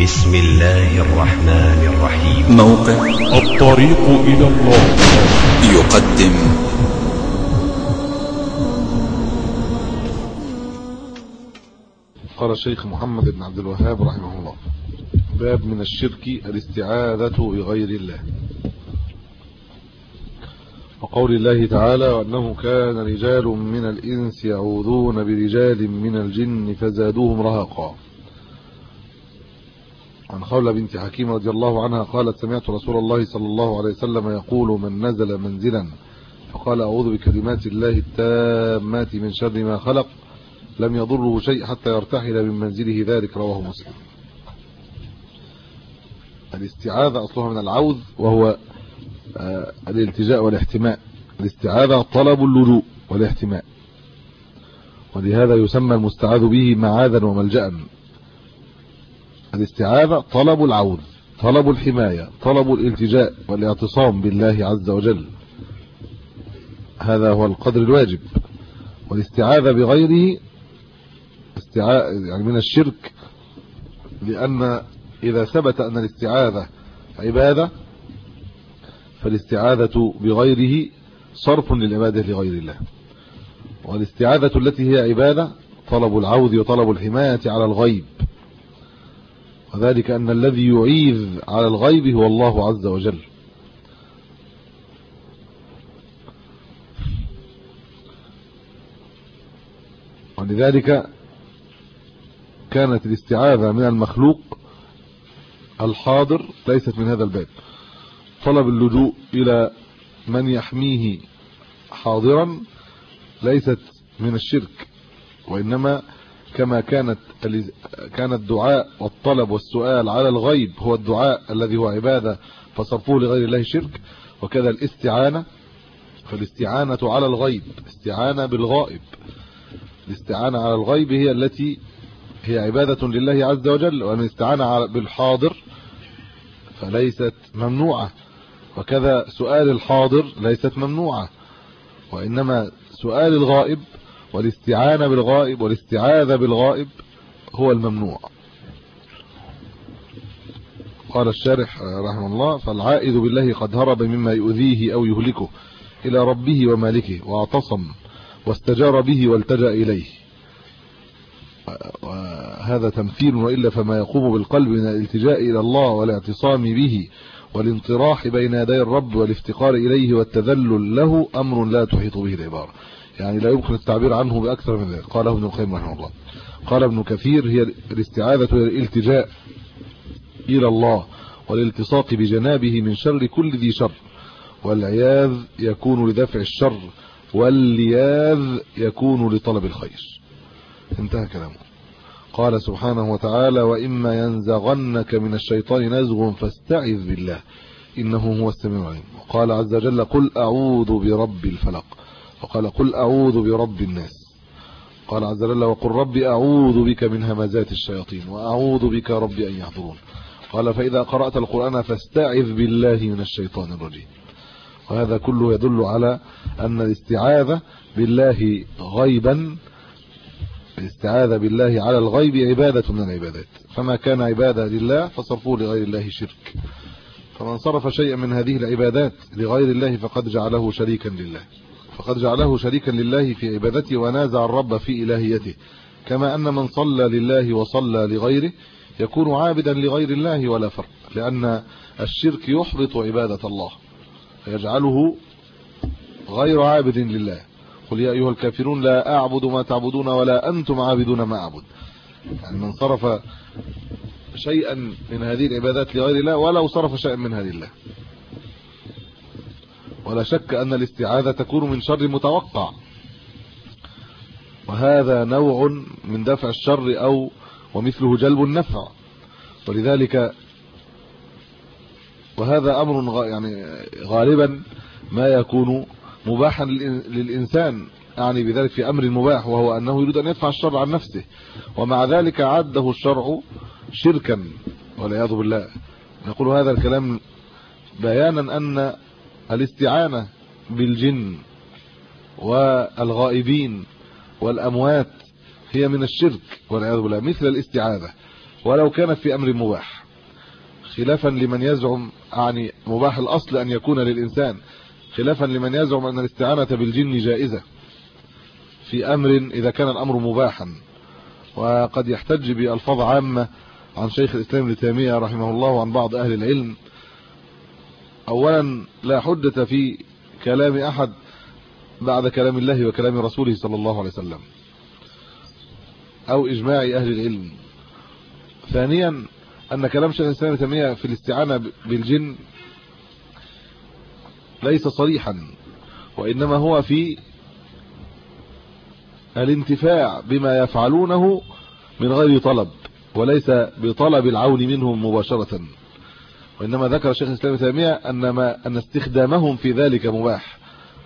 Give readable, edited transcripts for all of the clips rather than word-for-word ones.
بسم الله الرحمن الرحيم. موقع الطريق إلى الله يقدم قال الشيخ محمد بن عبد الوهاب رحمه الله: باب من الشرك الاستعاذة بغير الله. وقول الله تعالى: وأنه كان رجال من الإنس يعوذون برجال من الجن فزادوهم رهقا. عن خولة بنت حكيم رضي الله عنها قالت: سمعت رسول الله صلى الله عليه وسلم يقول: من نزل منزلا فقال أعوذ بكلمات الله التامات من شر ما خلق لم يضره شيء حتى يرتحل من منزله ذلك. رواه مسلم. الاستعاذة أصلها من العوذ، وهو الالتجاء والاحتماء. الاستعاذة طلب اللجوء والاحتماء، ولهذا يسمى المستعاذ به معاذا وملجأ. الاستعاذة طلب العوذ، طلب الحماية، طلب الالتجاء والاعتصام بالله عز وجل، هذا هو القدر الواجب. والاستعاذة بغيره يعني من الشرك، لأن إذا ثبت أن الاستعاذة عبادة فالاستعاذة بغيره صرف للعبادة لغير الله. والاستعاذة التي هي عبادة طلب العوذ وطلب الحماية على الغيب، وذلك أن الذي يعيذ على الغيب هو الله عز وجل. ولذلك كانت الاستعاذة من المخلوق الحاضر ليست من هذا الباب. طلب اللجوء إلى من يحميه حاضرا ليست من الشرك، وإنما كما كان الدعاء والطلب والسؤال على الغيب هو الدعاء الذي هو عبادة فصرفه لغير الله شرك، وكذا الاستعانة، فالاستعانة على الغيب استعانة بالغائب. الاستعانة على الغيب هي التي هي عبادة لله عز وجل، وأن استعانة بالحاضر فليست ممنوعة، وكذا سؤال الحاضر ليست ممنوعة، وإنما سؤال الغائب والاستعانة بالغائب والاستعاذة بالغائب هو الممنوع. قال الشارح رحمه الله: فالعائذ بالله قد هرب مما يؤذيه أو يهلكه إلى ربه ومالكه واعتصم واستجار به والتجأ إليه. وهذا تمثيل، وإلا فما يقوم بالقلب من الالتجاء إلى الله والاعتصام به والانطراح بين يدي الرب والافتقار إليه والتذلل له أمر لا تحيط به العبارة، يعني لا يمكن التعبير عنه بأكثر من ذلك. قاله ابن القيم رحمه الله. قال ابن كثير: هي الاستعاذة هي الالتجاء إلى الله والالتصاق بجنابه من شر كل ذي شر، والعياذ يكون لدفع الشر، واللياذ يكون لطلب الخير. انتهى كلامه. قال سبحانه وتعالى: وإما ينزغنك من الشيطان نزغ فاستعذ بالله إنه هو السميع العليم. وقال عز وجل: قل أعوذ برب الفلق. وقال: قل أعوذ برب الناس. قال عز وجل: وقل رب أعوذ بك من همزات الشياطين وأعوذ بك رب أن يحضرون. قال: فإذا قرأت القرآن فاستعذ بالله من الشيطان الرجيم. وهذا كله يدل على أن الاستعاذة بالله غيبا، الاستعاذة بالله على الغيب عبادة من العبادات، فما كان عبادة لله فصرفوه لغير الله شرك. فمن صرف شيئا من هذه العبادات لغير الله فقد جعله شريكا لله، فقد جعله شريكا لله في عبادته ونازع الرب في إلهيته، كما أن من صلى لله وصلى لغيره يكون عابدا لغير الله ولا فرق، لأن الشرك يحبط عبادة الله فيجعله غير عابد لله. قل يا أيها الكافرون لا أعبد ما تعبدون ولا أنتم عابدون ما أعبد. يعني من صرف شيئا من هذه العبادات لغير الله ولو صرف شيئا من هذه الله. ولا شك أن الاستعاذة تكون من شر متوقع، وهذا نوع من دفع الشر ومثله جلب النفع. ولذلك وهذا أمر يعني غالبا ما يكون مباحا للإنسان، أعني بذلك في أمر مباح، وهو أنه يريد أن يدفع الشر عن نفسه، ومع ذلك عده الشرع شركا والعياذ بالله. نقول هذا الكلام بيانا أن الاستعانة بالجن والغائبين والأموات هي من الشرك والعياذ بالله، مثل الاستعاذة ولو كانت في أمر مباح، خلافا لمن يزعم يعني مباح الأصل أن يكون للإنسان، خلافا لمن يزعم أن الاستعانة بالجن جائزة في أمر إذا كان الأمر مباحا. وقد يحتج بألفاظ عامة عن شيخ الإسلام ابن تيمية رحمه الله وعن بعض أهل العلم. أولا لا حجة في كلام أحد بعد كلام الله وكلام رسوله صلى الله عليه وسلم أو إجماع أهل العلم. ثانيا أن كلام شيخ الإسلام ابن تيمية في الاستعانة بالجن ليس صريحا، وإنما هو في الانتفاع بما يفعلونه من غير طلب، وليس بطلب العون منهم مباشرة. وإنما ذكر الشيخ الإسلام ابن تيمية أن استخدامهم في ذلك مباح،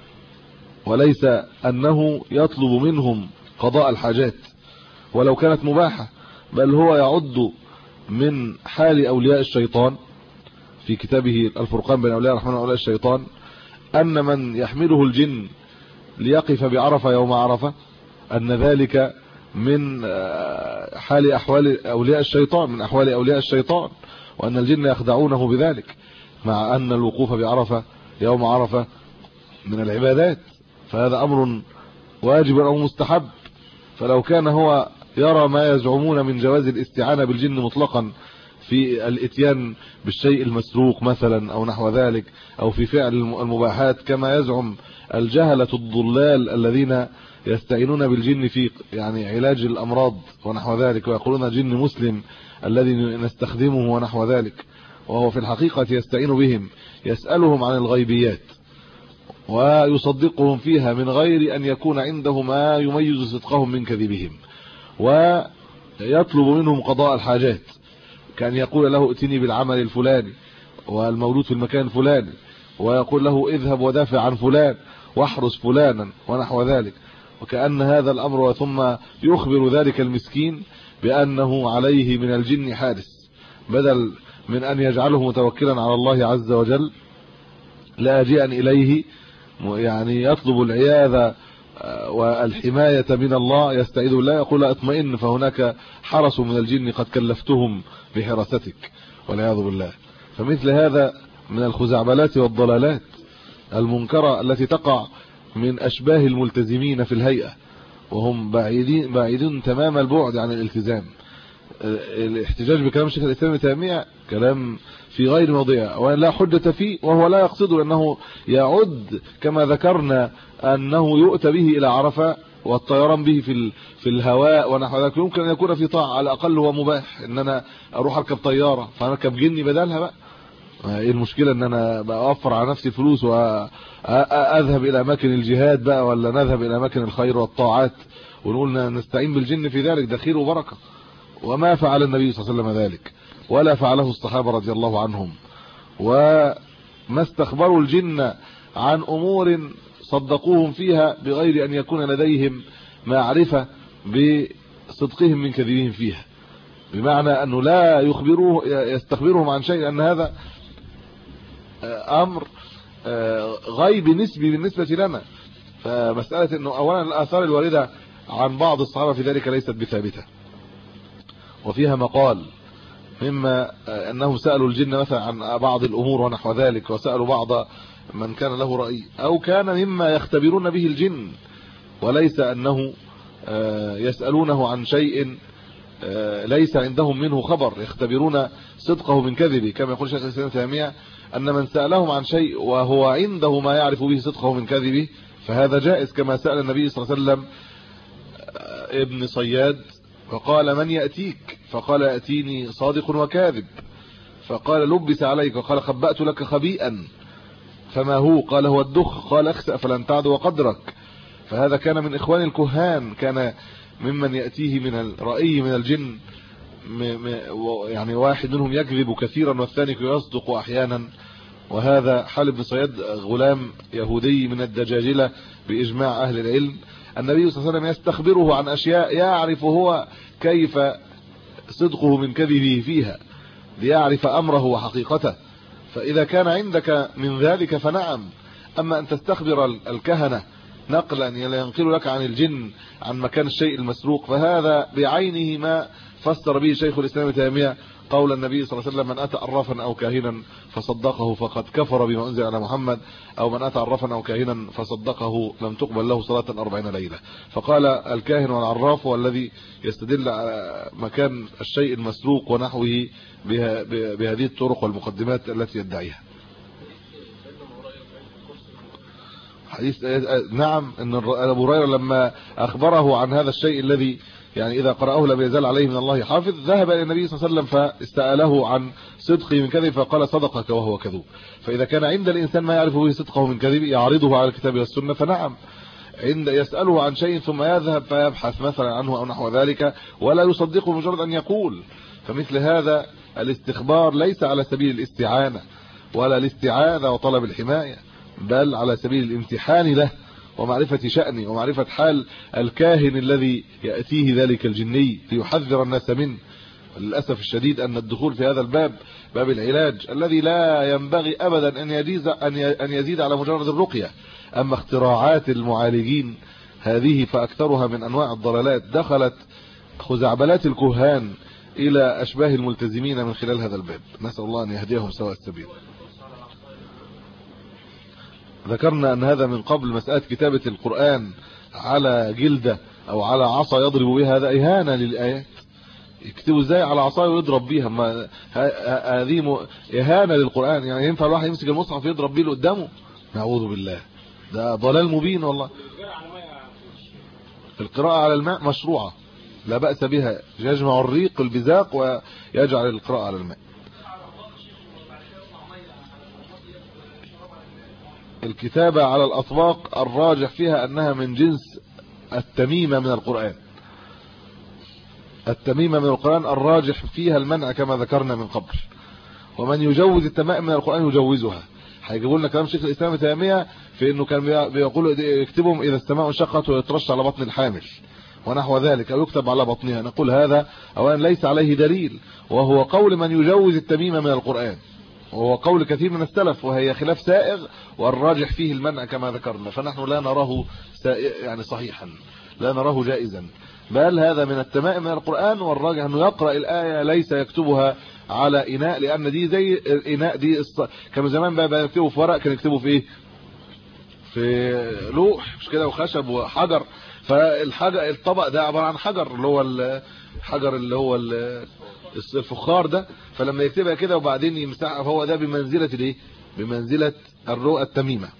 وليس أنه يطلب منهم قضاء الحاجات ولو كانت مباحة، بل هو يعد من حال أولياء الشيطان في كتابه الفرقان بين أولياء الرحمن وأولياء الشيطان أن من يحمله الجن ليقف بعرفة يوم عرفة أن ذلك من حال أحوال أولياء الشيطان، من أحوال أولياء الشيطان، وأن الجن يخدعونه بذلك، مع أن الوقوف بعرفة يوم عرفة من العبادات، فهذا أمر واجب أو مستحب. فلو كان هو يرى ما يزعمون من جواز الاستعانة بالجن مطلقا في الاتيان بالشيء المسروق مثلا أو نحو ذلك، أو في فعل المباحات كما يزعم الجهلة الضلال الذين يستعينون بالجن في يعني علاج الأمراض ونحو ذلك، ويقولون جن مسلم الذي نستخدمه ونحو ذلك، وهو في الحقيقة يستعين بهم، يسألهم عن الغيبيات ويصدقهم فيها من غير أن يكون عنده ما يميز صدقهم من كذبهم، ويطلب منهم قضاء الحاجات، كان يقول له ائتني بالعمل الفلاني والمولود في المكان الفلاني، ويقول له اذهب ودافع عن فلان واحرس فلانا ونحو ذلك، وكأن هذا الأمر، ثم يخبر ذلك المسكين بأنه عليه من الجن حارس، بدل من أن يجعله متوكلا على الله عز وجل لاجئا إليه يعني يطلب العياذة والحماية من الله، يستعيذ بالله، يقول اطمئن فهناك حرس من الجن قد كلفتهم بحراستك والعياذ بالله. فمثل هذا من الخزعبلات والضلالات المنكرة التي تقع من أشباه الملتزمين في الهيئة، وهم بعيدون تمام البعد عن الالتزام. الاحتجاج بكلام شيخ الإسلام ابن تيمية كلام في غير موضعه ولا حجة فيه، وهو لا يقصد أنه يعد كما ذكرنا أنه يؤتى به إلى عرفة والطيران به في الهواء ونحو ذلك، يمكن أن يكون في طاعة، على الأقل هو مباح ان انا اروح اركب طيارة فاركب جني بدلها بقى، ايه المشكلة ان انا بأوفر على نفسي فلوس واذهب الى اماكن الجهاد بقى، ولا نذهب الى اماكن الخير والطاعات ونقول نستعين بالجن في ذلك، ده خير وبركة. وما فعل النبي صلى الله عليه وسلم ذلك، ولا فعله الصحابة رضي الله عنهم، وما استخبروا الجن عن امور صدقوهم فيها بغير ان يكون لديهم معرفة بصدقهم من كذبهم فيها، بمعنى انه لا يستخبرهم عن شيء، ان هذا امر غيب نسبي بالنسبة لنا. فمسألة انه اولا الاثار الواردة عن بعض الصحابة في ذلك ليست بثابتة، وفيها مقال مما انهم سألوا الجن مثلا عن بعض الامور ونحو ذلك، وسألوا بعض من كان له رأي، او كان مما يختبرون به الجن، وليس انه يسألونه عن شيء ليس عندهم منه خبر، يختبرون صدقه من كذبه، كما يقول شيخ الإسلام ابن تيمية أن من سألهم عن شيء وهو عنده ما يعرف به صدقه من كذبه فهذا جائز، كما سأل النبي صلى الله عليه وسلم ابن صياد فقال من يأتيك؟ فقال يأتيني صادق وكاذب، فقال لبس عليك، وقال خبأت لك خبيئا، فما هو؟ قال هو الدخ، قال اخسأ فلن تعدو قدرك. فهذا كان من إخوان الكهان، كان ممن يأتيه من الرأي من الجن، يعني واحد منهم يكذب كثيرا والثاني يصدق أحيانا. وهذا حال ابن صياد غلام يهودي من الدجاجلة بإجماع أهل العلم، النبي صلى الله عليه وسلم يستخبره عن أشياء يعرف هو كيف صدقه من كذبه فيها، ليعرف أمره وحقيقته. فإذا كان عندك من ذلك فنعم، أما أن تستخبر الكهنة نقلا ينقل لك عن الجن عن مكان الشيء المسروق، فهذا بعينه ما فسر به شيخ الإسلام ابن تيمية قول النبي صلى الله عليه وسلم: من أتى عرافا أو كاهنا فصدقه فقد كفر بما أنزل على محمد، أو من أتى عرافا أو كاهنا فصدقه لم تقبل له صلاة 40 ليلة. فقال: الكاهن والعراف هو الذي يستدل على مكان الشيء المسروق ونحوه بهذه الطرق والمقدمات التي يدعيها. حديث نعم، ان ابو هريره لما اخبره عن هذا الشيء الذي يعني اذا قرأه لم يزال عليه من الله حافظ، ذهب الى النبي صلى الله عليه وسلم فاستأله عن صدقه من كذب، فقال: صدقك وهو كذوب. فاذا كان عند الانسان ما يعرف به صدقه من كذب يعرضه على الكتاب والسنه، فنعم، عند يسأله عن شيء ثم يذهب فيبحث مثلا عنه او نحو ذلك ولا يصدقه مجرد ان يقول، فمثل هذا الاستخبار ليس على سبيل الاستعانه ولا الاستعاذه وطلب الحمايه، بل على سبيل الامتحان له ومعرفة شأنه ومعرفة حال الكاهن الذي يأتيه ذلك الجني ليحذر الناس منه. للأسف الشديد أن الدخول في هذا الباب، باب العلاج الذي لا ينبغي أبدا أن يزيد على مجرد الرقية. أما اختراعات المعالجين هذه فأكثرها من أنواع الضلالات، دخلت خزعبلات الكهان إلى أشباه الملتزمين من خلال هذا الباب، نسأل الله أن يهديهم سواء السبيل. ذكرنا أن هذا من قبل مسألة كتابة القرآن على جلدة أو على عصا يضرب بها، هذا إهانة للآيات. يكتبوا ازاي على عصايه ويضرب بيها؟ ما هذه إهانة للقرآن. يعني ينفع الواحد يمسك المصحف يضرب بيه اللي قدامه؟ نعوذ بالله، ده ضلال مبين والله. القراءة على الماء مشروعة لا بأس بها، يجمع الريق البزاق ويجعل القراءة على الماء. الكتابة على الأطباق الراجح فيها أنها من جنس التميمة من القرآن. التميمة من القرآن الراجح فيها المنع كما ذكرنا من قبل. ومن يجوز التمائم من القرآن يجوزها. هيجيبوا لنا كلام شيخ الإسلام ابن تيمية في أنه كان بيقول يكتبهم إذا السماء انشقت ويترش على بطن الحامل ونحو ذلك، أو يكتب على بطنها. نقول هذا أولا ليس عليه دليل، وهو قول من يجوز التميمة من القرآن، وهو قول كثير من السلف، وهي خلاف سائغ والراجح فيه المنع كما ذكرنا. فنحن لا نراه يعني صحيحا، لا نراه جائزا، بل هذا من التمائم من القرآن، والراجح أنه يقرأ الآية ليس يكتبها على إناء، لأن دي زي الإناء دي كانوا زمان بقى يكتبوا في ورق، كانوا يكتبوا في إيه؟ في لوح مش كده، وخشب وحجر. فالحجر الطبق ده عبارة عن حجر، اللي هو الحجر اللي هو الفخار ده، فلما يكتبها كده وبعدين يمسحها، فهو ده بمنزلة الايه؟ بمنزلة الرؤى التميمة.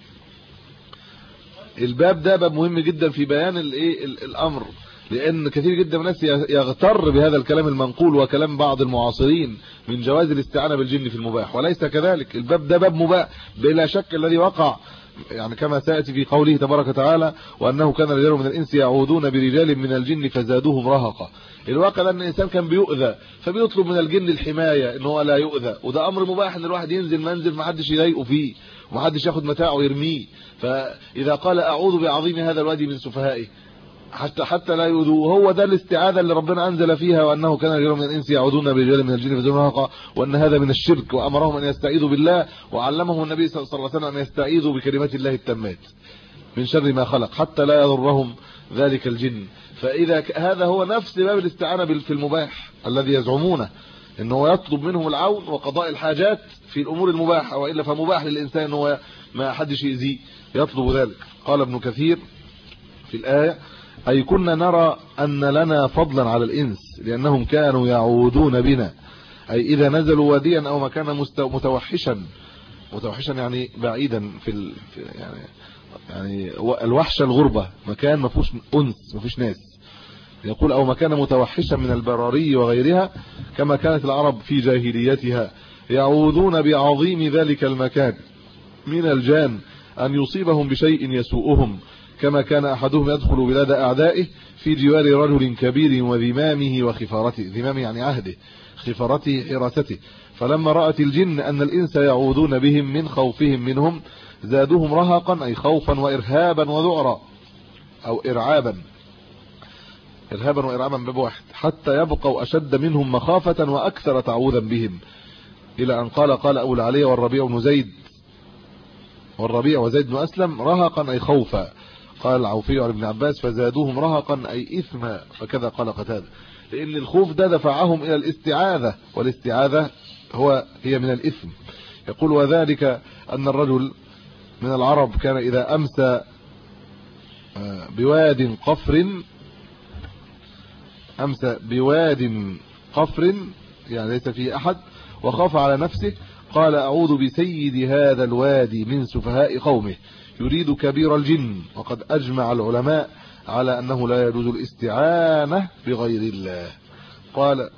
الباب ده باب مهم جدا في بيان الايه الامر، لان كثير جدا من الناس يغتر بهذا الكلام المنقول وكلام بعض المعاصرين من جواز الاستعانة بالجن في المباح، وليس كذلك. الباب ده باب مباح بلا شك، الذي وقع يعني كما سيأتي في قوله تبارك وتعالى: وأنه كان رجال من الإنس يعوذون برجال من الجن فزادوهم رهقا. الواقع ده ان الانسان كان بيؤذى، فبيطلب من الجن الحمايه ان هو لا يؤذى، وده امر مباح ان الواحد ينزل منزل ما حدش يضايقه فيه وما حدش ياخد متاعه ويرميه. فاذا قال اعوذ بعظيم هذا الوادي من سفهائه حتى لا يؤذوا، هو ده الاستعاذه اللي ربنا انزل فيها: وانه كان رجال من الانس يعوذون برجال من الجن فزادوهم رهقا، وان هذا من الشرك، وامرهم ان يستعيذوا بالله، وعلمهم النبي صلى الله عليه وسلم ان يستعيذوا بكلمات الله التامات من شر ما خلق حتى لا يضرهم ذلك الجن. فإذا هذا هو نفس باب الاستعانة في المباح الذي يزعمونه، ان هو يطلب منهم العون وقضاء الحاجات في الأمور المباحة، وإلا فمباح للإنسان ان هو ما حدش يأذيه يطلب ذلك. قال ابن كثير في الآية: أي كنا نرى أن لنا فضلا على الإنس لأنهم كانوا يعودون بنا، أي إذا نزلوا واديا أو مكانا متوحشا يعني بعيدا يعني الوحشة الغربة، مكان ما فيهوش أنس ما فيش ناس. يقول: أو مكان متوحشا من البراري وغيرها، كما كانت العرب في جاهليتها يعوذون بعظيم ذلك المكان من الجان أن يصيبهم بشيء يسوءهم، كما كان أحدهم يدخل بلاد أعدائه في جوار رجل كبير وذمامه وخفارته، ذمام يعني عهده، خفارته حراسته، فلما رأت الجن أن الإنس يعوذون بهم من خوفهم منهم زادوهم رهقا، أي خوفا وإرهابا وذعرا، أو إرعابا باب واحد، حتى يبقوا أشد منهم مخافة وأكثر تعوذا بهم، إلى أن قال أبو العلي والربيع وزيد بن أسلم: رهقا أي خوفا، قال العوفي عن ابن عباس فزادوهم رهقا أي إثما، فكذا قال قتادة، لأن الخوف ده دفعهم إلى الاستعاذة، والاستعاذة هي من الإثم. يقول وذلك أن الرجل من العرب كان إذا أمسى بواد قفر يعني ليس فيه أحد وخاف على نفسه قال أعوذ بسيد هذا الوادي من سفهاء قومه، يريد كبير الجن. وقد أجمع العلماء على أنه لا يجوز الاستعانة بغير الله. قال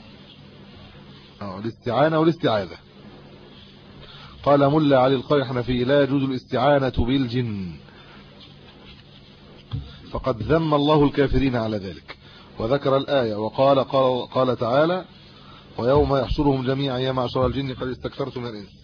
الاستعانة والاستعاذة. قال ملا علي القاري الحنفي لا يجوز الاستعانة بالجن، فقد ذم الله الكافرين على ذلك، وذكر الآية وقال قال تعالى ويوم يحشرهم جميعا يا معشر الجن قد استكثرتم من الإنس.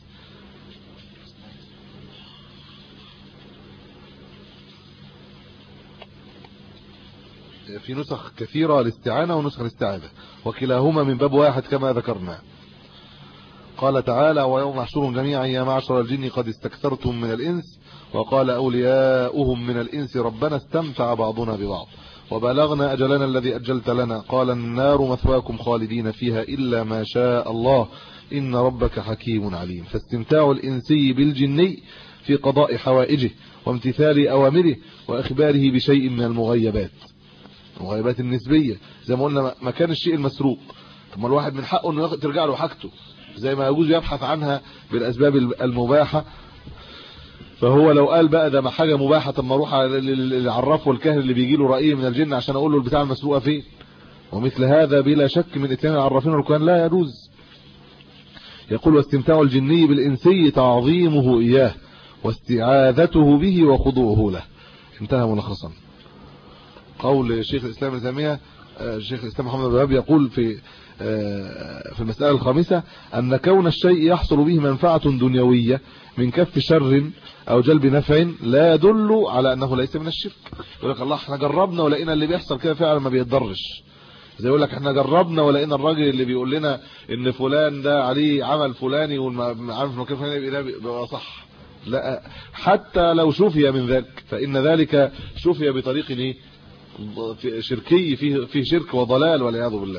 في نسخ كثيرة الاستعانة ونسخ الاستعاذة، وكلاهما من باب واحد كما ذكرنا. قال تعالى ويوم يحشرهم جميعا يا معشر الجن قد استكثرتم من الإنس، وقال أولياؤهم من الإنس ربنا استمتع بعضنا ببعض وبلغنا أجلنا الذي أجلت لنا، قال النار مثواكم خالدين فيها إلا ما شاء الله إن ربك حكيم عليم. فاستمتاع الإنسي بالجني في قضاء حوائجه وامتثال أوامره وإخباره بشيء من المغيبات النسبية، زي ما قلنا مكان الشيء المسروق. ثم الواحد من حقه انه ترجع له حاجته، زي ما يجوز يبحث عنها بالأسباب المباحة. فهو لو قال بقى ده حاجة مباحة، طب ما اروح للعراف والكاهن اللي بيجي له رأي من الجن عشان اقول له البتاع المسروقة فين. ومثل هذا بلا شك من اتيان العرافين والكهان لا يجوز. يقول واستمتاع الجني بالإنسي تعظيمه إياه واستعاذته به وخضوعه له. انتهى ملخصا. قول شيخ الإسلام ابن تيمية شيخ الإسلام محمد بن عبد الوهاب يقول في المسألة الخامسة أن كون الشيء يحصل به منفعة دنيوية من كف شر أو جلب نفع لا يدل على أنه ليس من الشرك. يقول لك الله احنا جربنا ولقينا اللي بيحصل كده فعلا ما بيتضرش، زي يقول لك احنا جربنا ولقينا الراجل اللي بيقول لنا ان فلان ده عليه عمل فلاني وعارف مكان فلاني بيبقى صح. لا، حتى لو شفي من ذلك فإن ذلك شفي بطريق شركي فيه شرك وضلال والعياذ بالله.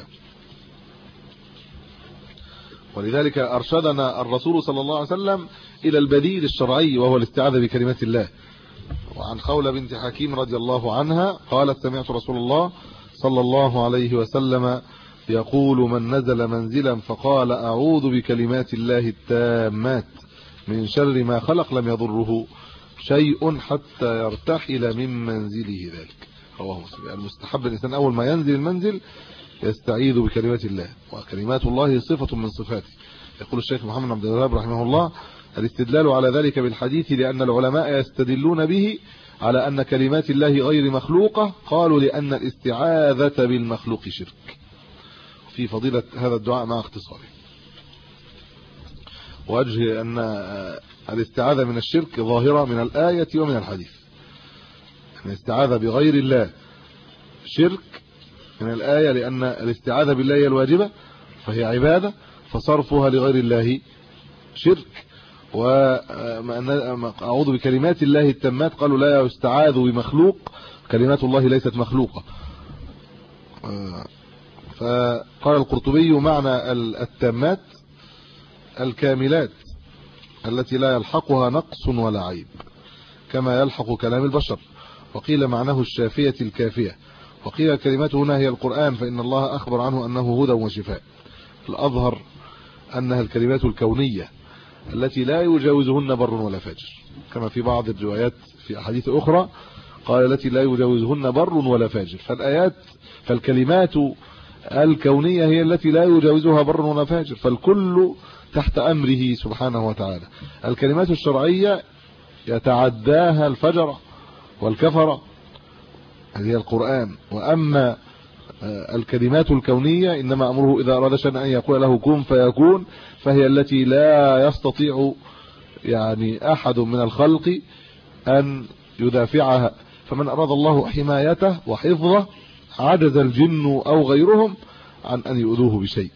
ولذلك أرشدنا الرسول صلى الله عليه وسلم إلى البديل الشرعي وهو الاستعاذة بكلمات الله. وعن خولة بنت حكيم رضي الله عنها قالت سمعت رسول الله صلى الله عليه وسلم يقول من نزل منزلا فقال أعوذ بكلمات الله التامات من شر ما خلق لم يضره شيء حتى يرتحل من منزله ذلك. رواه مسلم. المستحب الإنسان أول ما ينزل المنزل يستعيذ بكلمات الله، وكلمات الله صفة من صفاته. يقول الشيخ محمد عبد الوهاب رحمه الله الاستدلال على ذلك بالحديث لأن العلماء يستدلون به على أن كلمات الله غير مخلوقة، قالوا لأن الاستعاذة بالمخلوق شرك. في فضيلة هذا الدعاء مع اختصاره. وجه أن الاستعاذة من الشرك ظاهرة من الآية ومن الحديث. الاستعاذة بغير الله شرك من الآية لأن الاستعاذة بالله هي الواجبة فهي عبادة، فصرفها لغير الله شرك. وأعوذ بكلمات الله التامات قالوا لا يستعاذ بمخلوق، كلمات الله ليست مخلوقة. فقال القرطبي معنى التامات الكاملات التي لا يلحقها نقص ولا عيب كما يلحق كلام البشر. وقيل معناه الشافية الكافية، وقيل كلماته هنا هي القرآن فإن الله أخبر عنه أنه هدى وشفاء. الأظهر أنها الكلمات الكونية التي لا يجاوزهن بر ولا فاجر، كما في بعض الروايات في أحاديث أخرى قال التي لا يجاوزهن بر ولا فاجر. فالكلمات الكونية هي التي لا يجاوزها بر ولا فاجر، فالكل تحت أمره سبحانه وتعالى. الكلمات الشرعية يتعداها الفجر والكفر هذه القرآن. وأما الكلمات الكونية إنما أمره إذا أراد شيئا أن يقول له كن فيكون، فهي التي لا يستطيع يعني أحد من الخلق أن يدافعها. فمن أراد الله حمايته وحفظه عجز الجن أو غيرهم عن أن يؤذوه بشيء.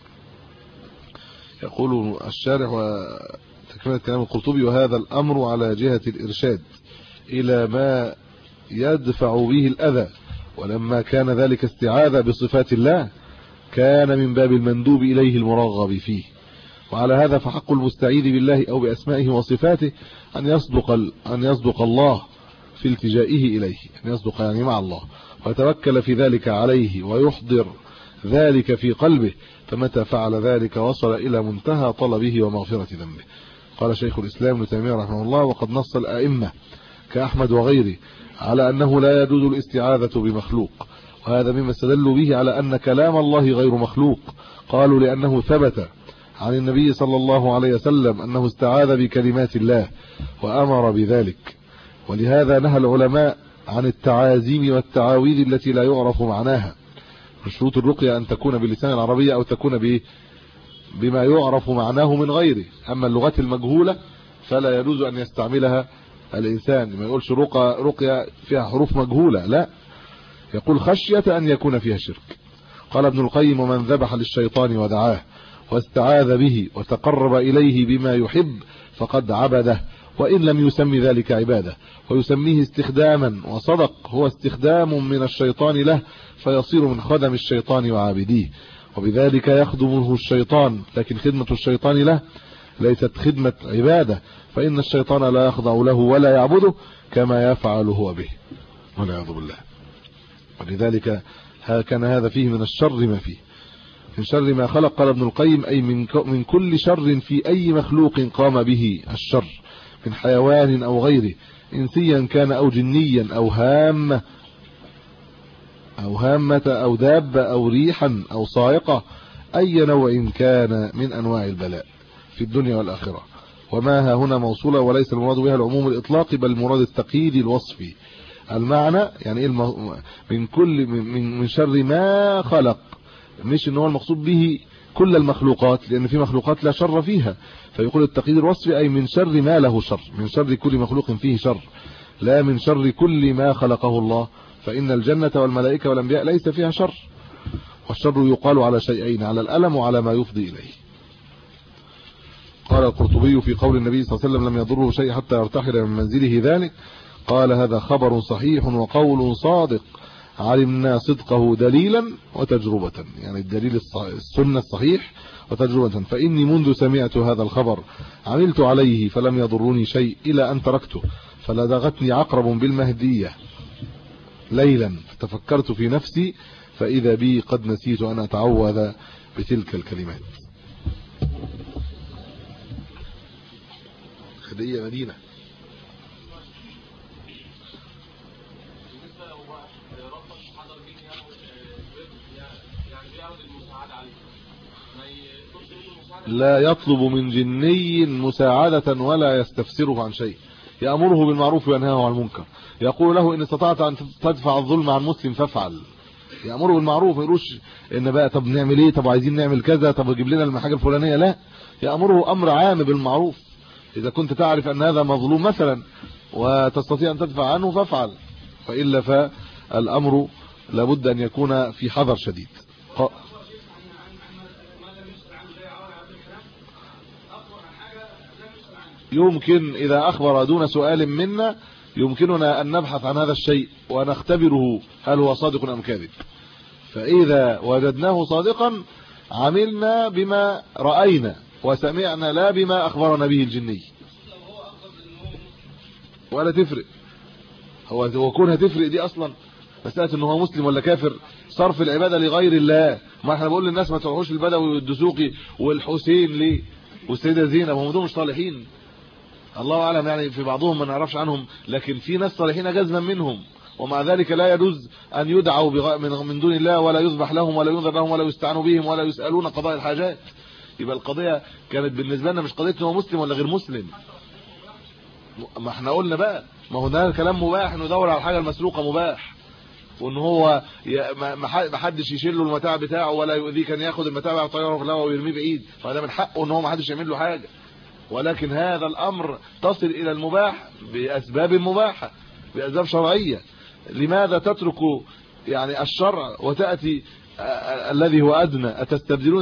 يقول الشارح وتكملة كلام القرطبي وهذا الأمر على جهة الإرشاد إلى ما يدفع به الأذى، ولما كان ذلك استعاذة بصفات الله كان من باب المندوب إليه المرغب فيه. وعلى هذا فحق المستعيذ بالله أو بأسمائه وصفاته أن يصدق الله في التجائه إليه، أن يصدق يعني مع الله، ويتوكل في ذلك عليه ويحضر ذلك في قلبه، فمتى فعل ذلك وصل إلى منتهى طلبه ومغفرة ذنبه. قال شيخ الإسلام ابن تيمية رحمه الله: وقد نص الأئمة كأحمد وغيره على أنه لا يجوز الاستعاذة بمخلوق، وهذا مما استدلوا به على أن كلام الله غير مخلوق. قالوا لأنه ثبت عن النبي صلى الله عليه وسلم أنه استعاذ بكلمات الله وأمر بذلك، ولهذا نهى العلماء عن التعازيم والتعاويذ التي لا يعرف معناها. شروط الرقية أن تكون باللسان العربية أو تكون بما يعرف معناه من غيره، أما اللغات المجهولة فلا يجوز أن يستعملها الإنسان. ما يقولش رقية فيها حروف مجهولة، لا، يقول خشية أن يكون فيها شرك. قال ابن القيم: ومن ذبح للشيطان ودعاه واستعاذ به وتقرب إليه بما يحب فقد عبده، وإن لم يسمي ذلك عبادة، ويسميه استخداما، وصدق هو استخدام من الشيطان له، فيصير من خدم الشيطان وعابديه، وبذلك يخدمه الشيطان، لكن خدمة الشيطان له ليست خدمة عبادة، فإن الشيطان لا يخضع له ولا يعبده كما يفعل هو به، والعياذ بالله. ولذلك كان هذا فيه من الشر ما فيه، من شر ما خلق. قال ابن القيم: أي من كل شر في أي مخلوق قام به الشر، من حيوان أو غيره، إنسيا كان أو جنيا أو هامة أو دابة أو ريحا أو صاعقة، أي نوع كان من أنواع البلاء في الدنيا والآخرة. وما ها هنا موصولة، وليس المراد بها العموم الإطلاقي، بل المراد التقييد الوصفي. المعنى يعني من شر ما خلق، مش ان هو المقصود به كل المخلوقات، لأن في مخلوقات لا شر فيها، فيقول التقييد الوصفي أي من شر ما له شر، من شر كل مخلوق فيه شر، لا من شر كل ما خلقه الله، فإن الجنة والملائكة والأنبياء ليس فيها شر. والشر يقال على شيئين: على الألم وعلى ما يفضي إليه. قال القرطبي في قول النبي صلى الله عليه وسلم: لم يضره شيء حتى يرتحل من منزله ذلك، قال: هذا خبر صحيح وقول صادق، علمنا صدقه دليلا وتجربة، يعني الدليل السنة الصحيح وتجربة، فإني منذ سمعت هذا الخبر عملت عليه فلم يضرني شيء إلى أن تركته، فلدغتني عقرب بالمهدية ليلا، فتفكرت في نفسي فإذا بي قد نسيت أن أتعوذ بتلك الكلمات. هدية مدينة. لا يطلب من جني مساعدة ولا يستفسره عن شيء، يأمره بالمعروف وينهاه عن المنكر، يقول له: إن استطعت أن تدفع الظلم عن مسلم فافعل. يأمره بالمعروف، ما يقولش إن بقى طب نعمل إيه، طب عايزين نعمل كذا، طب اجيب لنا الحاجة الفلانية، لا، يأمره أمر عام بالمعروف. إذا كنت تعرف أن هذا مظلوم مثلا وتستطيع أن تدفع عنه فافعل، فإلا فالأمر لابد أن يكون في حذر شديد. يمكن إذا أخبر دون سؤال منا يمكننا أن نبحث عن هذا الشيء ونختبره هل هو صادق أم كاذب، فإذا وجدناه صادقا عملنا بما رأينا وسمعنا لا بما أخبرنا به الجني، ولا تفرق. هو كونها تفرق دي أصلا مسألة إنه هو مسلم ولا كافر، صرف العبادة لغير الله. ما احنا بقول للناس ما تروحوش البدوي والدسوقي والحسين ليه والسيدة زينب، هم دول مش صالحين، الله أعلم، يعني في بعضهم ما نعرفش عنهم، لكن في ناس صالحين جزما منهم، ومع ذلك لا يجوز أن يدعوا من دون الله، ولا يذبح لهم ولا ينذر لهم ولا يستعانوا بهم ولا يسألون قضاء الحاجات. يبقى القضية كانت بالنسبة لنا مش قضية انه مسلم ولا غير مسلم. ما احنا قلنا بقى، ما هو ده كلام مباح، انه يدور على الحاجة المسروقة مباح، وان هو ما حدش يشيل له المتاع بتاعه ولا يؤذيه، كان ياخد المتاع يطيره في الهواء ويرميه بعيد، فده من حقه ان هو ما حدش يعمل له حاجة. ولكن هذا الأمر تصل إلى المباح بأسباب مباحة، بأسباب شرعية. لماذا تترك يعني الشرع وتأتي الذي هو أدنى؟ أتستبدلون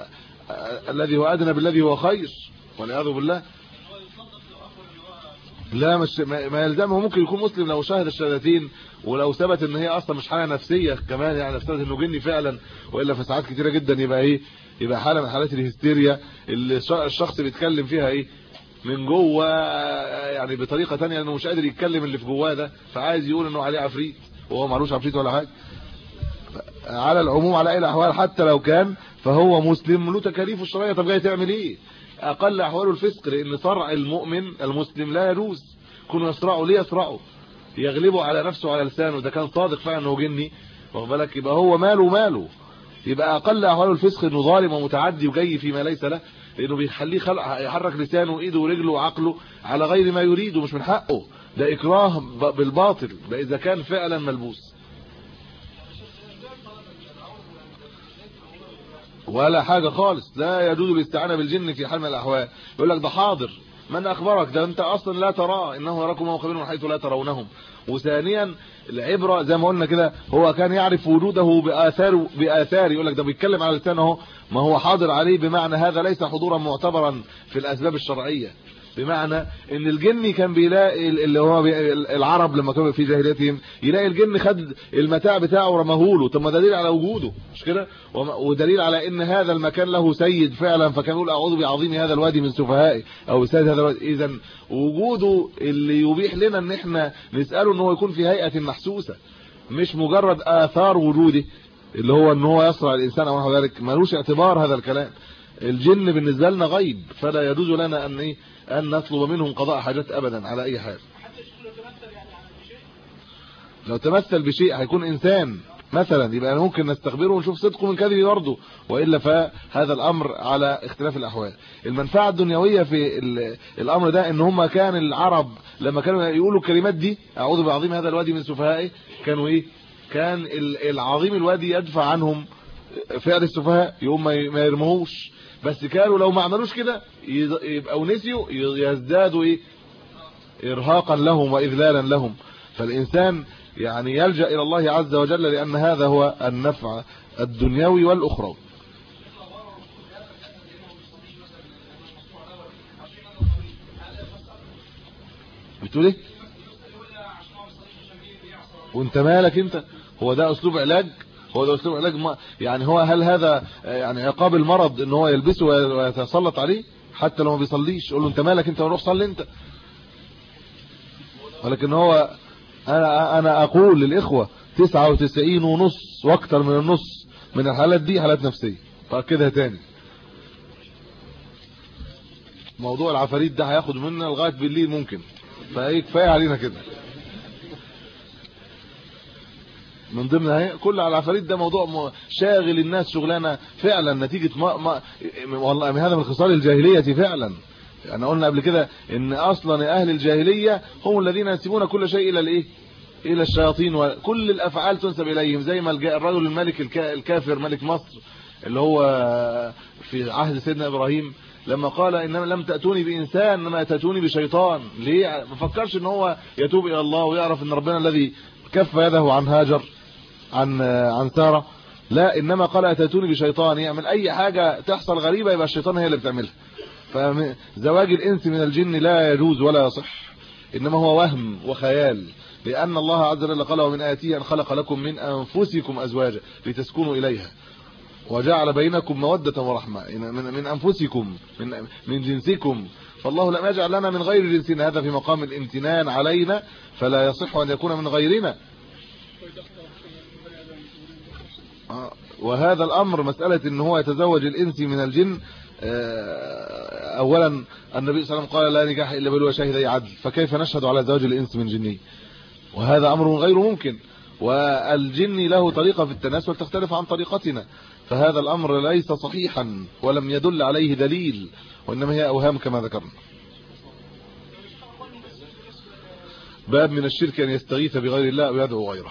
الذي هو أدنى بالذي هو خير، والعياذ بالله. لا مش ما يلزمه، ممكن يكون مسلم لو شاهد الشهادتين ولو ثبت ان هي اصلا مش حاله نفسيه كمان، يعني ثبت انه جني فعلا، والا في ساعات كتيره جدا يبقى ايه، يبقى حاله من حالات الهستيريا اللي الشخص بيتكلم فيها ايه من جوه، يعني بطريقه ثانيه لانه مش قادر يتكلم اللي في جواه ده، فعايز يقول انه عليه عفريت وهو معلوش عفريت ولا حاجه. على العموم على اي الاحوال حتى لو كان فهو مسلم له تكاليفه الشرعيه. طب جاي تعمل ايه؟ اقل احواله الفسق، لان صرع المؤمن المسلم لا يجوز. كونه يصرعه ليه؟ يصرعه يغلبه على نفسه وعلى لسانه، ده كان صادق فعلا انه جني واخد بالك، يبقى هو ماله يبقى اقل احواله الفسق انه ظالم ومتعدي وجاي فيما ليس له، لانه بيخليه يحرك لسانه وايده ورجله وعقله على غير ما يريد ومش من حقه، ده اكراه بالباطل، ده اذا كان فعلا ملبوس. ولا حاجه خالص، لا يجوز الاستعانه بالجن في حال من الاحوال. يقول لك ده حاضر، من اخبرك؟ ده انت اصلا لا تراه، انه يراكم وهو قبيل من حيث لا ترونهم. وثانيا العبره زي ما قلنا كده، هو كان يعرف وجوده باثار يقول لك ده بيتكلم على لسانه اهو، ما هو حاضر عليه، بمعنى هذا ليس حضورا معتبرا في الاسباب الشرعيه، بمعنى ان الجن كان بيلاقي اللي هو العرب لما كانوا في جاهليتهم يلاقي الجن خد المتاع بتاعه ورماهوله، طب ما دليل على وجوده مش كده، ودليل على ان هذا المكان له سيد فعلا، فكان يقول اعوذ بعظيم هذا الوادي من سفهائي او سيد هذا الوادي. اذا وجوده اللي يبيح لنا ان احنا نساله ان هو يكون في هيئه محسوسه، مش مجرد اثار وجوده اللي هو ان هو يصرع الانسان او نحو ذلك، ملوش اعتبار هذا الكلام. الجن بالنسبه لنا غيب، فلا يجوز لنا ان نطلب منهم قضاء حاجات ابدا على اي حال. لو تمثل بشيء هيكون انسان مثلا، يبقى ممكن نستخبره ونشوف صدقه من كذبه برضه، والا فهذا الامر على اختلاف الاحوال. المنفعه الدنيويه في الامر ده ان هم كان العرب لما كانوا يقولوا الكلمات دي اعوذ بعظيم هذا الوادي من سفهائي، كانوا ايه، كان العظيم الوادي يدفع عنهم فعل السفهاء، يقوم ما يرموهوش، بس كانوا لو ما عملوش كده يبقوا نسيوا يزدادوا ايه ارهاقا لهم واذلالا لهم. فالانسان يعني يلجأ الى الله عز وجل، لان هذا هو النفع الدنيوي والاخروي. بتقول ايه؟ وانت مالك انت؟ هو ده اسلوب علاج؟ هو ده اسلوب علاج؟ يعني هو هل هذا يعني عقاب المرض ان هو يلبسه ويتسلط عليه حتى لو ما بيصليش؟ قول له انت مالك انت، وروح صلي انت. ولكن هو انا اقول للاخوه 99.5 واكثر من النص من الحالات دي حالات نفسيه، فاكدها تاني. موضوع العفاريت ده هياخد منا لغايه بالليل ممكن، فايه كفايه علينا كده. من ضمن كل على العفاريت ده موضوع شاغل الناس شغلانه فعلا، نتيجه والله هذا من خصال الجاهليه فعلا. يعني قلنا قبل كده ان اصلا اهل الجاهليه هم الذين ينسبون كل شيء الى الايه، الى الشياطين، وكل الافعال تنسب اليهم. زي ما الرجل الملك الكافر ملك مصر اللي هو في عهد سيدنا ابراهيم لما قال انما لم تاتوني بانسان انما تاتوني بشيطان، ليه؟ ما فكرش ان هو يتوب الى الله ويعرف ان ربنا الذي كف يده عن هاجر عن ساره، لا، انما قال اتاتوني بشيطان، يعمل اي حاجه تحصل غريبه يبقى الشيطان هي اللي بتعملها. فزواج الانس من الجن لا يجوز ولا يصح، انما هو وهم وخيال، لان الله عز وجل قال ومن آياته ان خلق لكم من انفسكم ازواجا لتسكنوا اليها وجعل بينكم موده ورحمه، من انفسكم من جنسكم، فالله لم يجعل لنا من غير جنسنا، هذا في مقام الامتنان علينا، فلا يصح ان يكون من غيرنا. وهذا الامر مساله ان هو يتزوج الانس من الجن، اولا النبي صلى الله عليه وسلم قال لا نكاح الا بولي شاهدي عدل، فكيف نشهد على زواج الانس من جني؟ وهذا امر غير ممكن، والجن له طريقه في التناسل تختلف عن طريقتنا، فهذا الامر ليس صحيحا ولم يدل عليه دليل، وانما هي اوهام كما ذكرنا. باب من الشرك ان يستغيث بغير الله او يدعو غيره.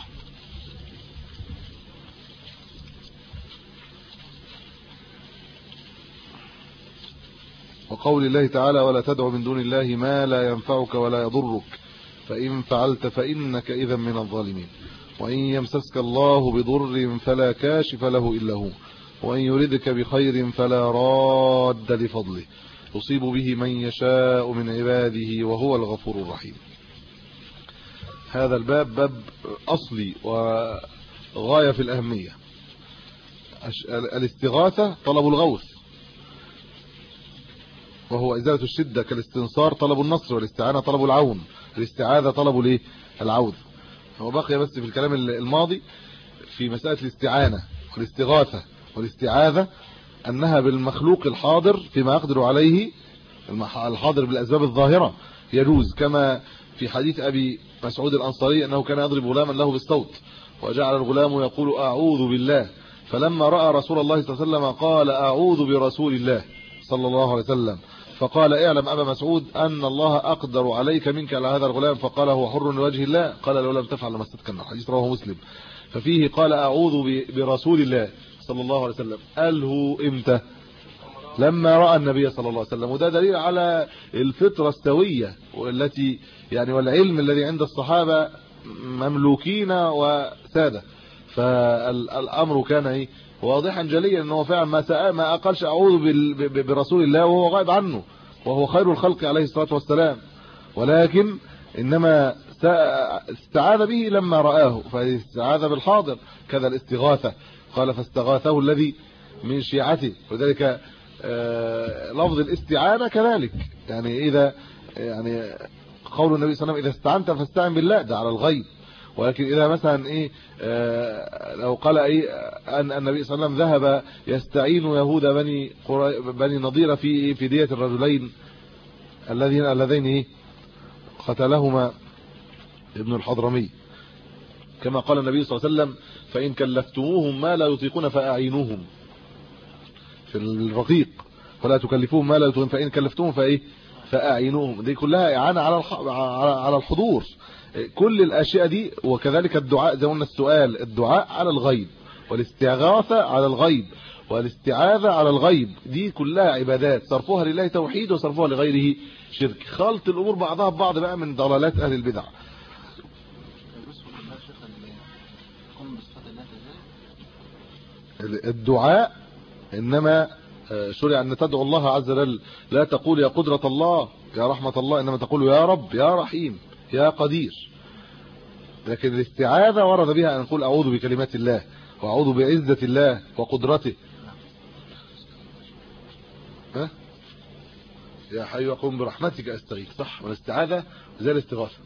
وقول الله تعالى ولا تدع من دون الله ما لا ينفعك ولا يضرك فإن فعلت فإنك إذا من الظالمين. وإن يمسسك الله بضر فلا كاشف له إلا هو وإن يردك بخير فلا راد لفضله يصيب به من يشاء من عباده وهو الغفور الرحيم. هذا الباب باب أصلي وغاية في الأهمية. الاستغاثة طلب الغوث، وهو إزالة الشدة، كالاستنصار طلب النصر، والاستعانة طلب العون، الاستعاذة طلب الايه؟ العوذ. هو بقي بس في الكلام الماضي في مسألة الاستعانة والاستغاثة والاستعاذة أنها بالمخلوق الحاضر فيما يقدر عليه، الحاضر بالأسباب الظاهرة يجوز، كما في حديث أبي مسعود الأنصاري أنه كان يضرب غلاما له بالصوت وجعل الغلام يقول أعوذ بالله، فلما رأى رسول الله صلى الله عليه وسلم قال أعوذ برسول الله صلى الله عليه وسلم، فقال اعلم أبا مسعود أن الله أقدر عليك منك على هذا الغلام، فقال هو حر لوجه الله، قال لو لم تفعل لمستك النار. حديث رواه مسلم. ففيه قال أعوذ برسول الله صلى الله عليه وسلم، قاله امتى؟ لما رأى النبي صلى الله عليه وسلم. وده دليل على الفطرة السوية والتي يعني والعلم الذي عند الصحابة مملوكين وسادة، فالأمر كان ايه؟ واضحا جليا انه فعلا ما اقلش اعوذ برسول الله وهو غائب عنه وهو خير الخلق عليه الصلاة والسلام، ولكن انما استعاذ به لما رآه، فاستعاذ بالحاضر. كذا الاستغاثة قال فاستغاثه الذي من شيعته، وذلك لفظ الاستعانة كذلك، يعني اذا يعني قول النبي صلى الله عليه وسلم اذا استعنت فاستعن بالله، ده على الغيب. ولكن اذا مثلا ايه لو قال ايه ان النبي صلى الله عليه وسلم ذهب يستعين يهود بني نضير في دية الرجلين اللذين ايه قتلهما ابن الحضرمي، كما قال النبي صلى الله عليه وسلم فإن كلفتموهم ما لا يطيقون فأعينوهم في الرقيق، ولا تكلفوهم ما لا يطيقون، فإن كلفتموهم فايه فأعينوهم. دي كلها إعانة على الحضور، كل الاشياء دي. وكذلك الدعاء زي ما قلنا، السؤال، الدعاء على الغيب، والاستغاثه على الغيب، والاستعاذه على الغيب، دي كلها عبادات صرفوها لله توحيد وصرفوها لغيره شرك. خلط الامور بعضها ببعض بقى من ضلالات اهل البدع. الدعاء انما شرع ان تدعو الله عز وجل، لا تقول يا قدرة الله يا رحمة الله، انما تقول يا رب يا رحيم يا قدير. لكن الاستعاذة ورد بها ان نقول اعوذ بكلمات الله واعوذ بعزة الله وقدرته. ها يا حي قم برحمتك استغيث، صح؟ والاستعاذة زي الاستغاثة.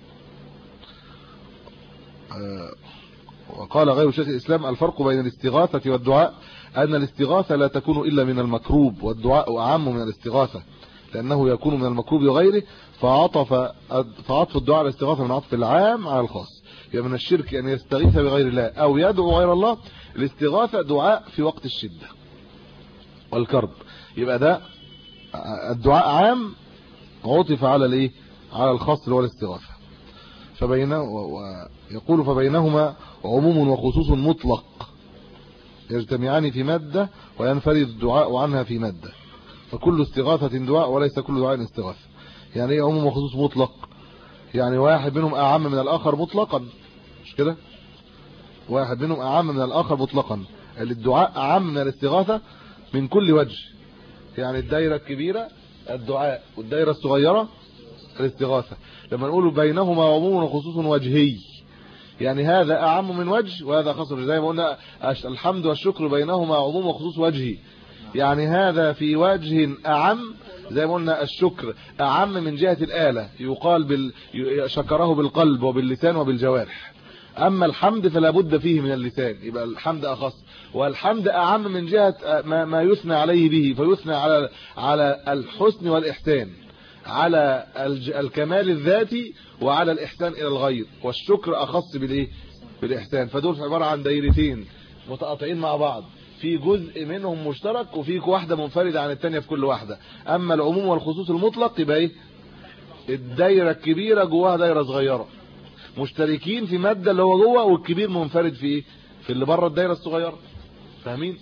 وقال غير شيخ الاسلام الفرق بين الاستغاثة والدعاء ان الاستغاثة لا تكون الا من المكروب، والدعاء اعم من الاستغاثة لانه يكون من المكروب وغيره، فعطف الدعاء على الاستغاثة من عطف العام على الخاص. يبقى من الشرك ان يستغيث بغير الله او يدعو غير الله. الاستغاثة دعاء في وقت الشدة والكرب، يبقى ده الدعاء عام عطف على الايه؟ على الخاص اللي هو الاستغاثة. يقول فبينهما عموم وخصوص مطلق يجتمعان في مادة وينفرد الدعاء عنها في مادة، فكل استغاثة دعاء وليس كل دعاء استغاثة. يعني ايه عموم وخصوص مطلق؟ يعني واحد منهم اعم من الاخر مطلقا، مش كده؟ واحد منهم اعم من الاخر مطلقا. الدعاء اعم من الاستغاثة من كل وجه. يعني الدائرة الكبيرة الدعاء والدائرة الصغيرة الاستغاثة. لما نقول بينهما عموم وخصوص وجهي، يعني هذا اعم من وجه وهذا خاص. زي ما قلنا الحمد والشكر بينهما عموم وخصوص وجهي، يعني هذا في وجه اعم. زي ما قلنا الشكر اعم من جهة الآلة، يقال شكره بالقلب وباللسان وبالجوارح. اما الحمد فلا بد فيه من اللسان، يبقى الحمد اخص. والحمد اعم من جهة ما يثنى عليه به، فيثنى على الحسن والإحسان، على الكمال الذاتي وعلى الإحسان إلى الغير. والشكر أخص بالإيه؟ بالإحسان. فدول عبارة عن دايرتين متقاطعين مع بعض، في جزء منهم مشترك وفي واحدة منفردة عن الثانية في كل واحدة. أما العموم والخصوص المطلق يبقى إيه؟ الدايرة الكبيرة جواها دايرة صغيرة، مشتركين في مادة اللي هو جوه، والكبير منفرد في إيه؟ في اللي بره الدايرة الصغيرة. فاهمين؟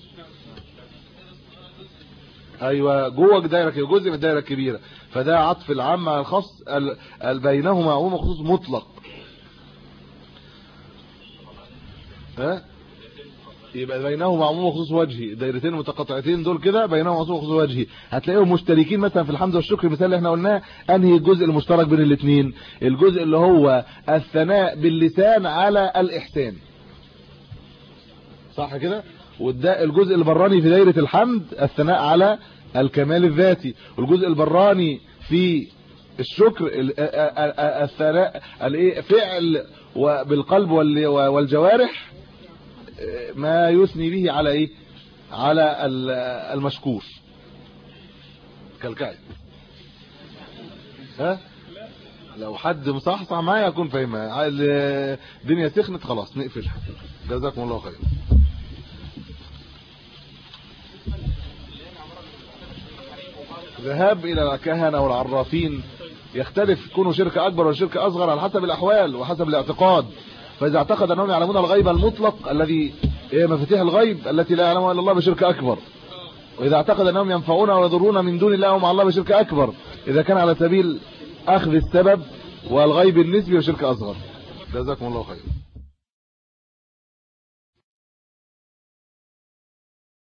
ايوه، جوه دايره كده جزء من الدايره الكبيره. فده عطف العام على الخاص، بينهما عموم وخصوص مطلق. ها يبقى بينهم عموم وخصوص وجهي، الدايرتين المتقاطعتين دول كده بينهم عموم وخصوص وجهي، هتلاقيهم مشتركين مثلا في الحمد والشكر. المثال اللي احنا قلناه انهي الجزء المشترك بين الاثنين؟ الجزء اللي هو الثناء باللسان على الاحسان، صح كده؟ وده الجزء البراني في دايره الحمد الثناء على الكمال الذاتي، والجزء البراني في الشكر الثناء الايه فعل وبالقلب والجوارح ما يثني به على ايه؟ على المشكور كالكعب. ها لو حد مصحصح معايا اكون فاهمها. الدنيا سخنت خلاص نقفلها. جزاكم الله خير. ذهاب الى الكهنه والعرافين يختلف، يكونوا شركه اكبر ولا شركه اصغر على حسب الاحوال وحسب الاعتقاد. فاذا اعتقد انهم يعلمون الغيب المطلق الذي هي مفاتيح الغيب التي لا يعلمها الا الله بشركه اكبر، واذا اعتقد انهم ينفعون ويضرون من دون الله ومع الله بشركه اكبر، اذا كان على سبيل اخذ السبب والغيب النسبي بشركه اصغر. جزاكم الله خير.